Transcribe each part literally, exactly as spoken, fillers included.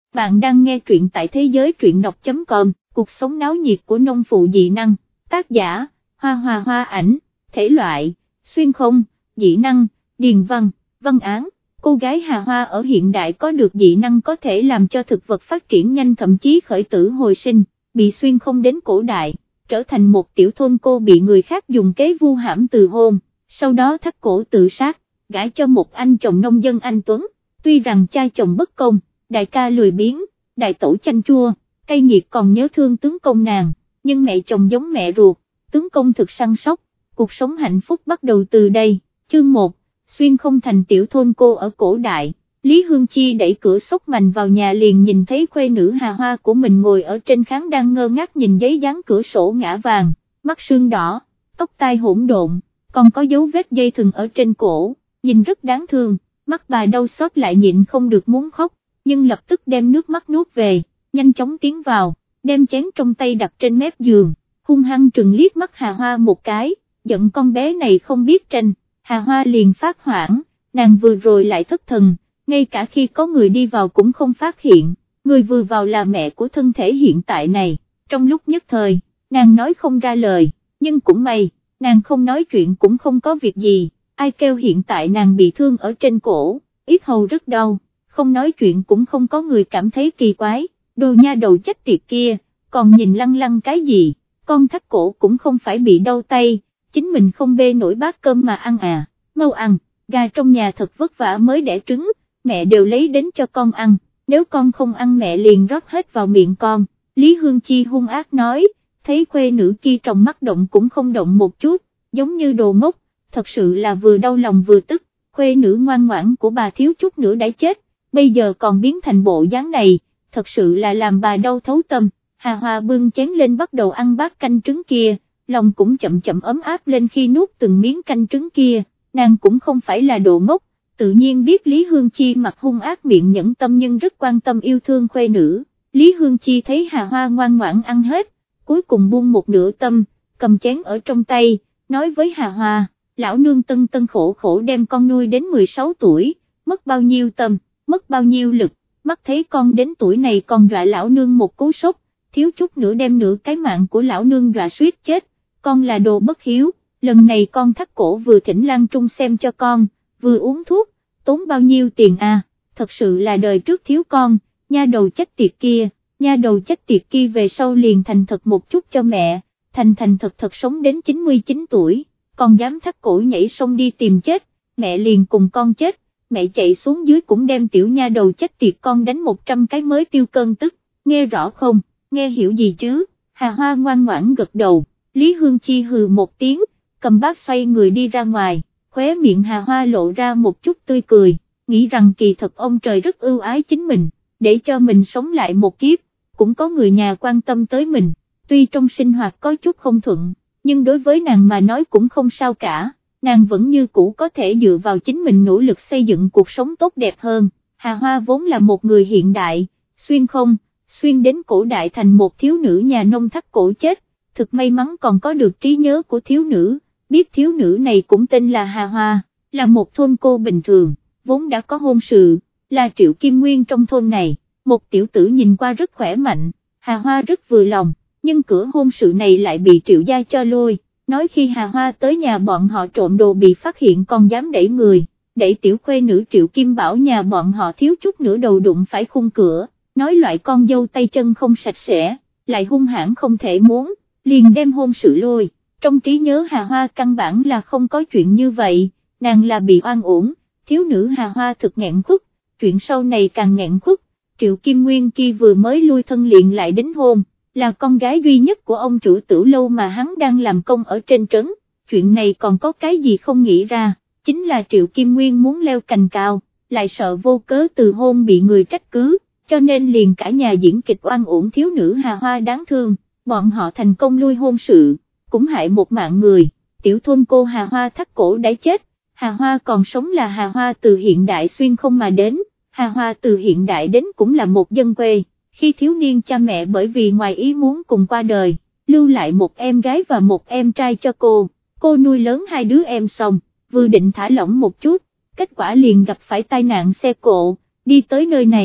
Bạn đang nghe truyện tại thế giới truyện đọc chấm com, cuộc sống náo nhiệt của nông phụ dị năng, tác giả, Hoa Hoa Hoa ảnh, thể loại, xuyên không, dị năng, điền văn, văn án. Cô gái Hà Hoa ở hiện đại có được dị năng có thể làm cho thực vật phát triển nhanh, thậm chí khởi tử hồi sinh, bị xuyên không đến cổ đại, trở thành một tiểu thôn cô bị người khác dùng kế vu hãm từ hôn, sau đó thắt cổ tự sát, gả cho một anh chồng nông dân anh Tuấn. Tuy rằng cha chồng bất công, đại ca lười biếng, đại tẩu chanh chua, cay nghiệt còn nhớ thương tướng công nàng, nhưng mẹ chồng giống mẹ ruột, tướng công thực săn sóc, cuộc sống hạnh phúc bắt đầu từ đây. Chương một, xuyên không thành tiểu thôn cô ở cổ đại. Lý Hương Chi đẩy cửa xốc mạnh vào nhà liền nhìn thấy khuê nữ Hà Hoa của mình ngồi ở trên khán đang ngơ ngác nhìn giấy dán cửa sổ ngã vàng, mắt sưng đỏ, tóc tai hỗn độn, còn có dấu vết dây thừng ở trên cổ, nhìn rất đáng thương. Mắt bà đau xót lại nhịn không được muốn khóc, nhưng lập tức đem nước mắt nuốt về, nhanh chóng tiến vào, đem chén trong tay đặt trên mép giường, hung hăng trừng liếc mắt Hà Hoa một cái, giận con bé này không biết tranh. Hà Hoa liền phát hoảng, nàng vừa rồi lại thất thần, ngay cả khi có người đi vào cũng không phát hiện, người vừa vào là mẹ của thân thể hiện tại này. Trong lúc nhất thời, nàng nói không ra lời, nhưng cũng may, nàng không nói chuyện cũng không có việc gì. Ai kêu hiện tại nàng bị thương ở trên cổ, yết hầu rất đau, không nói chuyện cũng không có người cảm thấy kỳ quái. Đồ nha đầu chết tiệt kia, còn nhìn lăng lăng cái gì, con thắt cổ cũng không phải bị đau tay, chính mình không bê nổi bát cơm mà ăn à, mau ăn, gà trong nhà thật vất vả mới đẻ trứng, mẹ đều lấy đến cho con ăn, nếu con không ăn mẹ liền rót hết vào miệng con. Lý Hương Chi hung ác nói, thấy khuê nữ kia trong mắt động cũng không động một chút, giống như đồ ngốc. Thật sự là vừa đau lòng vừa tức, khuê nữ ngoan ngoãn của bà thiếu chút nữa đã chết, bây giờ còn biến thành bộ dáng này, thật sự là làm bà đau thấu tâm. Hà Hoa bưng chén lên bắt đầu ăn bát canh trứng kia, lòng cũng chậm chậm ấm áp lên khi nuốt từng miếng canh trứng kia, nàng cũng không phải là đồ ngốc, tự nhiên biết Lý Hương Chi mặt hung ác miệng nhẫn tâm nhưng rất quan tâm yêu thương khuê nữ. Lý Hương Chi thấy Hà Hoa ngoan ngoãn ăn hết, cuối cùng buông một nửa tâm, cầm chén ở trong tay, nói với Hà Hoa, lão nương tân tân khổ khổ đem con nuôi đến mười sáu tuổi, mất bao nhiêu tâm, mất bao nhiêu lực, mắt thấy con đến tuổi này còn dọa lão nương một cú sốc, thiếu chút nữa đem nửa cái mạng của lão nương dọa suýt chết, con là đồ bất hiếu, lần này con thắt cổ vừa thỉnh Lan Trung xem cho con, vừa uống thuốc, tốn bao nhiêu tiền à, thật sự là đời trước thiếu con, nha đầu chết tiệt kia, nha đầu chết tiệt kia về sau liền thành thật một chút cho mẹ, thành thành thật thật sống đến chín mươi chín tuổi. Con dám thắt cổ nhảy sông đi tìm chết, mẹ liền cùng con chết, mẹ chạy xuống dưới cũng đem tiểu nha đầu chết tiệt con đánh một trăm cái mới tiêu cơn tức, nghe rõ không, nghe hiểu gì chứ? Hà Hoa ngoan ngoãn gật đầu. Lý Hương Chi hừ một tiếng, cầm bát xoay người đi ra ngoài, khóe miệng Hà Hoa lộ ra một chút tươi cười, nghĩ rằng kỳ thật ông trời rất ưu ái chính mình, để cho mình sống lại một kiếp, cũng có người nhà quan tâm tới mình, tuy trong sinh hoạt có chút không thuận, nhưng đối với nàng mà nói cũng không sao cả, nàng vẫn như cũ có thể dựa vào chính mình nỗ lực xây dựng cuộc sống tốt đẹp hơn. Hà Hoa vốn là một người hiện đại, xuyên không, xuyên đến cổ đại thành một thiếu nữ nhà nông thắt cổ chết, thực may mắn còn có được trí nhớ của thiếu nữ, biết thiếu nữ này cũng tên là Hà Hoa, là một thôn cô bình thường, vốn đã có hôn sự, là Triệu Kim Nguyên trong thôn này, một tiểu tử nhìn qua rất khỏe mạnh, Hà Hoa rất vừa lòng. Nhưng cửa hôn sự này lại bị Triệu gia cho lôi, nói khi Hà Hoa tới nhà bọn họ trộm đồ bị phát hiện còn dám đẩy người, đẩy tiểu khuê nữ Triệu Kim Bảo nhà bọn họ thiếu chút nữa đầu đụng phải khung cửa, nói loại con dâu tay chân không sạch sẽ, lại hung hãn không thể muốn, liền đem hôn sự lôi. Trong trí nhớ Hà Hoa căn bản là không có chuyện như vậy, nàng là bị oan uổng, thiếu nữ Hà Hoa thực nghẹn khuất, chuyện sau này càng nghẹn khuất. Triệu Kim Nguyên kia vừa mới lui thân liền lại đính hôn, là con gái duy nhất của ông chủ Tử Lâu mà hắn đang làm công ở trên trấn, chuyện này còn có cái gì không nghĩ ra, chính là Triệu Kim Nguyên muốn leo cành cao, lại sợ vô cớ từ hôn bị người trách cứ, cho nên liền cả nhà diễn kịch oan uổng thiếu nữ Hà Hoa đáng thương, bọn họ thành công lui hôn sự, cũng hại một mạng người, tiểu thôn cô Hà Hoa thắt cổ đã chết, Hà Hoa còn sống là Hà Hoa từ hiện đại xuyên không mà đến, Hà Hoa từ hiện đại đến cũng là một dân quê. Khi thiếu niên cha mẹ bởi vì ngoài ý muốn cùng qua đời, lưu lại một em gái và một em trai cho cô, cô nuôi lớn hai đứa em xong, vừa định thả lỏng một chút, kết quả liền gặp phải tai nạn xe cộ, đi tới nơi này,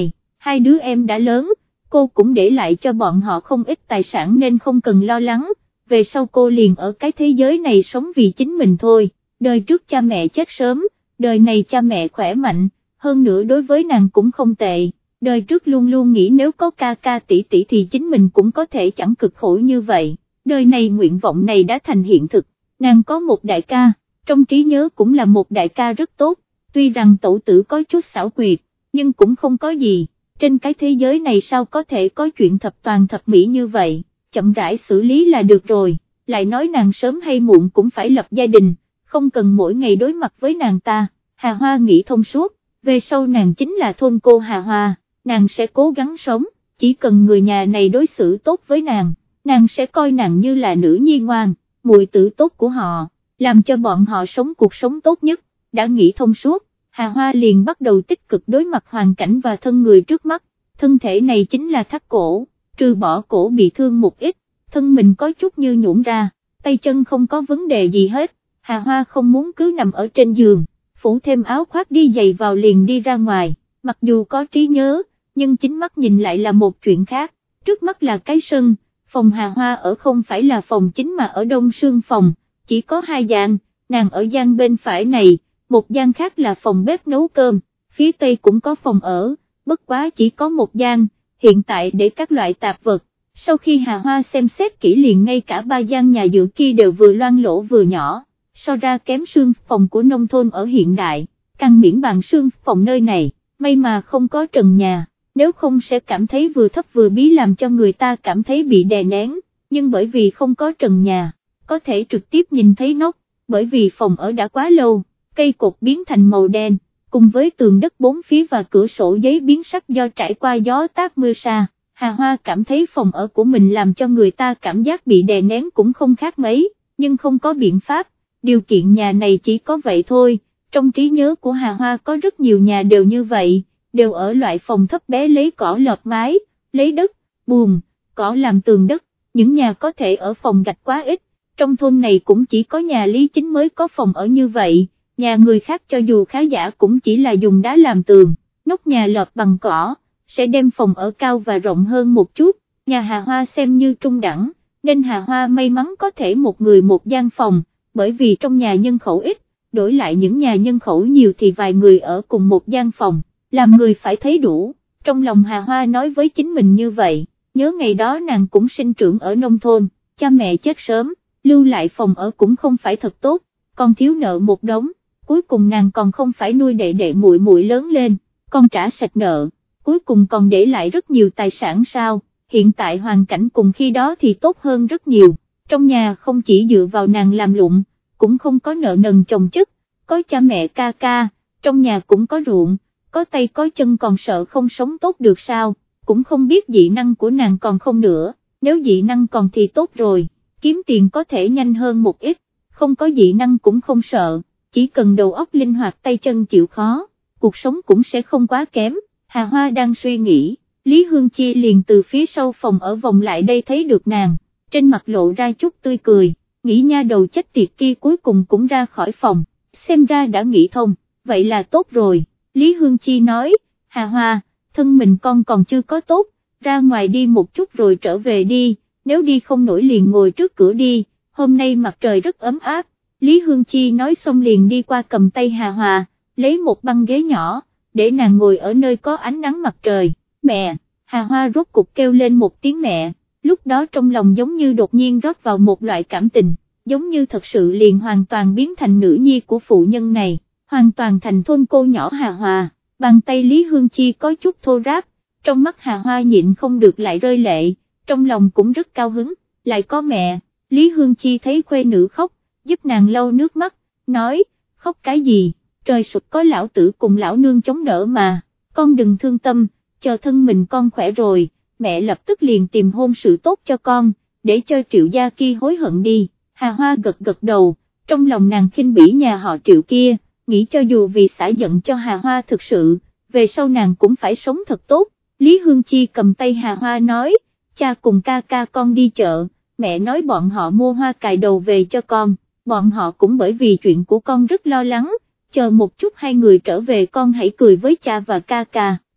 hai đứa em đã lớn, cô cũng để lại cho bọn họ không ít tài sản nên không cần lo lắng, về sau cô liền ở cái thế giới này sống vì chính mình thôi, đời trước cha mẹ chết sớm, đời này cha mẹ khỏe mạnh, hơn nữa đối với nàng cũng không tệ, đời trước luôn luôn nghĩ nếu có ca ca tỷ tỷ thì chính mình cũng có thể chẳng cực khổ như vậy, đời này nguyện vọng này đã thành hiện thực, nàng có một đại ca, trong trí nhớ cũng là một đại ca rất tốt, tuy rằng tổ tử có chút xảo quyệt, nhưng cũng không có gì, trên cái thế giới này sao có thể có chuyện thập toàn thập mỹ như vậy, chậm rãi xử lý là được rồi, lại nói nàng sớm hay muộn cũng phải lập gia đình, không cần mỗi ngày đối mặt với nàng ta, Hà Hoa nghĩ thông suốt, về sau nàng chính là thôn cô Hà Hoa, nàng sẽ cố gắng sống, chỉ cần người nhà này đối xử tốt với nàng, nàng sẽ coi nàng như là nữ nhi ngoan, muội tử tốt của họ, làm cho bọn họ sống cuộc sống tốt nhất, đã nghĩ thông suốt, Hà Hoa liền bắt đầu tích cực đối mặt hoàn cảnh và thân người trước mắt, thân thể này chính là thắt cổ, trừ bỏ cổ bị thương một ít, thân mình có chút như nhũn ra, tay chân không có vấn đề gì hết, Hà Hoa không muốn cứ nằm ở trên giường, phủ thêm áo khoác đi giày vào liền đi ra ngoài, mặc dù có trí nhớ, nhưng chính mắt nhìn lại là một chuyện khác, trước mắt là cái sân, phòng Hà Hoa ở không phải là phòng chính mà ở đông sương phòng, chỉ có hai gian, nàng ở gian bên phải này, một gian khác là phòng bếp nấu cơm, phía tây cũng có phòng ở, bất quá chỉ có một gian, hiện tại để các loại tạp vật, sau khi Hà Hoa xem xét kỹ liền ngay cả ba gian nhà giữa kia đều vừa loang lỗ vừa nhỏ, so ra kém sương phòng của nông thôn ở hiện đại, càng miễn bàn sương phòng nơi này, may mà không có trần nhà, nếu không sẽ cảm thấy vừa thấp vừa bí làm cho người ta cảm thấy bị đè nén, nhưng bởi vì không có trần nhà, có thể trực tiếp nhìn thấy nóc, bởi vì phòng ở đã quá lâu, cây cột biến thành màu đen, cùng với tường đất bốn phía và cửa sổ giấy biến sắc do trải qua gió táp mưa sa, Hà Hoa cảm thấy phòng ở của mình làm cho người ta cảm giác bị đè nén cũng không khác mấy, nhưng không có biện pháp, điều kiện nhà này chỉ có vậy thôi, trong trí nhớ của Hà Hoa có rất nhiều nhà đều như vậy, đều ở loại phòng thấp bé lấy cỏ lợp mái, lấy đất, buồng, cỏ làm tường đất, những nhà có thể ở phòng gạch quá ít, trong thôn này cũng chỉ có nhà Lý Chính mới có phòng ở như vậy, nhà người khác cho dù khá giả cũng chỉ là dùng đá làm tường, nóc nhà lợp bằng cỏ, sẽ đem phòng ở cao và rộng hơn một chút, nhà Hà Hoa xem như trung đẳng, nên Hà Hoa may mắn có thể một người một gian phòng, bởi vì trong nhà nhân khẩu ít, đổi lại những nhà nhân khẩu nhiều thì vài người ở cùng một gian phòng, làm người phải thấy đủ, trong lòng Hà Hoa nói với chính mình như vậy, nhớ ngày đó nàng cũng sinh trưởng ở nông thôn, cha mẹ chết sớm, lưu lại phòng ở cũng không phải thật tốt, còn thiếu nợ một đống, cuối cùng nàng còn không phải nuôi đệ đệ muội muội lớn lên, con trả sạch nợ, cuối cùng còn để lại rất nhiều tài sản sao, hiện tại hoàn cảnh cùng khi đó thì tốt hơn rất nhiều, trong nhà không chỉ dựa vào nàng làm lụng, cũng không có nợ nần chồng chất, có cha mẹ ca ca, trong nhà cũng có ruộng, có tay có chân còn sợ không sống tốt được sao, cũng không biết dị năng của nàng còn không nữa, nếu dị năng còn thì tốt rồi, kiếm tiền có thể nhanh hơn một ít, không có dị năng cũng không sợ, chỉ cần đầu óc linh hoạt tay chân chịu khó, cuộc sống cũng sẽ không quá kém. Hà Hoa đang suy nghĩ, Lý Hương Chi liền từ phía sau phòng ở vòng lại đây thấy được nàng, trên mặt lộ ra chút tươi cười, nghĩ nha đầu chết tiệt kia cuối cùng cũng ra khỏi phòng, xem ra đã nghĩ thông, vậy là tốt rồi, Lý Hương Chi nói, Hà Hoa, thân mình con còn chưa có tốt, ra ngoài đi một chút rồi trở về đi, nếu đi không nổi liền ngồi trước cửa đi, hôm nay mặt trời rất ấm áp, Lý Hương Chi nói xong liền đi qua cầm tay Hà Hoa, lấy một băng ghế nhỏ, để nàng ngồi ở nơi có ánh nắng mặt trời, mẹ, Hà Hoa rốt cục kêu lên một tiếng mẹ, lúc đó trong lòng giống như đột nhiên rót vào một loại cảm tình, giống như thật sự liền hoàn toàn biến thành nữ nhi của phụ nhân này, hoàn toàn thành thôn cô nhỏ Hà Hoa, bàn tay Lý Hương Chi có chút thô ráp, trong mắt Hà Hoa nhịn không được lại rơi lệ, trong lòng cũng rất cao hứng, lại có mẹ, Lý Hương Chi thấy khuê nữ khóc, giúp nàng lau nước mắt, nói, khóc cái gì? Trời sụp có lão tử cùng lão nương chống đỡ mà, con đừng thương tâm, chờ thân mình con khỏe rồi, mẹ lập tức liền tìm hôn sự tốt cho con, để cho Triệu gia kia hối hận đi, Hà Hoa gật gật đầu, trong lòng nàng khinh bỉ nhà họ Triệu kia, nghĩ cho dù vì xả giận cho Hà Hoa thực sự, về sau nàng cũng phải sống thật tốt, Lý Hương Chi cầm tay Hà Hoa nói, cha cùng ca ca con đi chợ, mẹ nói bọn họ mua hoa cài đầu về cho con, bọn họ cũng bởi vì chuyện của con rất lo lắng, chờ một chút hai người trở về con hãy cười với cha và ca ca,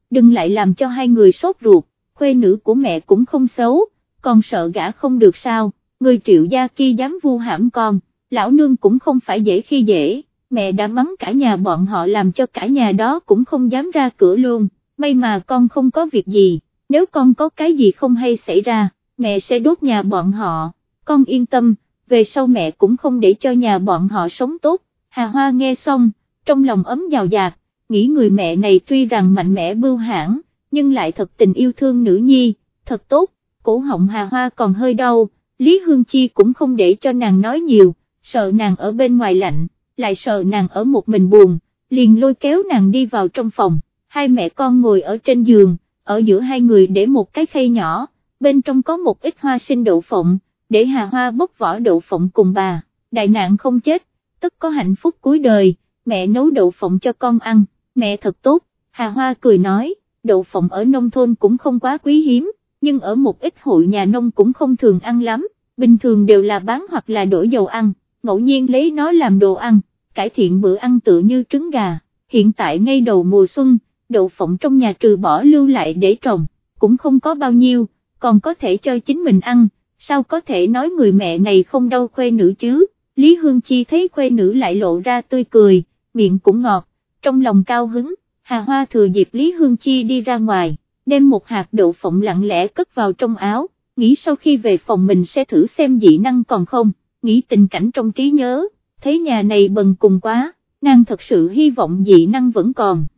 đừng lại làm cho hai người sốt ruột, khuê nữ của mẹ cũng không xấu, còn sợ gả không được sao, người Triệu gia kia dám vu hãm con, lão nương cũng không phải dễ khi dễ, mẹ đã mắng cả nhà bọn họ làm cho cả nhà đó cũng không dám ra cửa luôn, may mà con không có việc gì, nếu con có cái gì không hay xảy ra, mẹ sẽ đốt nhà bọn họ, con yên tâm, về sau mẹ cũng không để cho nhà bọn họ sống tốt. Hà Hoa nghe xong, trong lòng ấm dào dạt, nghĩ người mẹ này tuy rằng mạnh mẽ bưu hãn, nhưng lại thật tình yêu thương nữ nhi, thật tốt, cổ họng Hà Hoa còn hơi đau, Lý Hương Chi cũng không để cho nàng nói nhiều, sợ nàng ở bên ngoài lạnh, lại sợ nàng ở một mình buồn, liền lôi kéo nàng đi vào trong phòng, hai mẹ con ngồi ở trên giường, ở giữa hai người để một cái khay nhỏ, bên trong có một ít hoa sinh đậu phộng, để Hà Hoa bóc vỏ đậu phộng cùng bà, đại nạn không chết, tất có hạnh phúc cuối đời, mẹ nấu đậu phộng cho con ăn, mẹ thật tốt, Hà Hoa cười nói, đậu phộng ở nông thôn cũng không quá quý hiếm, nhưng ở một ít hội nhà nông cũng không thường ăn lắm, bình thường đều là bán hoặc là đổi dầu ăn, ngẫu nhiên lấy nó làm đồ ăn, cải thiện bữa ăn tự như trứng gà, hiện tại ngay đầu mùa xuân, đậu phộng trong nhà trừ bỏ lưu lại để trồng, cũng không có bao nhiêu, còn có thể cho chính mình ăn, sao có thể nói người mẹ này không đau khuê nữ chứ. Lý Hương Chi thấy khuê nữ lại lộ ra tươi cười, miệng cũng ngọt, trong lòng cao hứng, Hà Hoa thừa dịp Lý Hương Chi đi ra ngoài, đem một hạt đậu phộng lặng lẽ cất vào trong áo, nghĩ sau khi về phòng mình sẽ thử xem dị năng còn không, nghĩ tình cảnh trong trí nhớ, thấy nhà này bần cùng quá, nàng thật sự hy vọng dị năng vẫn còn.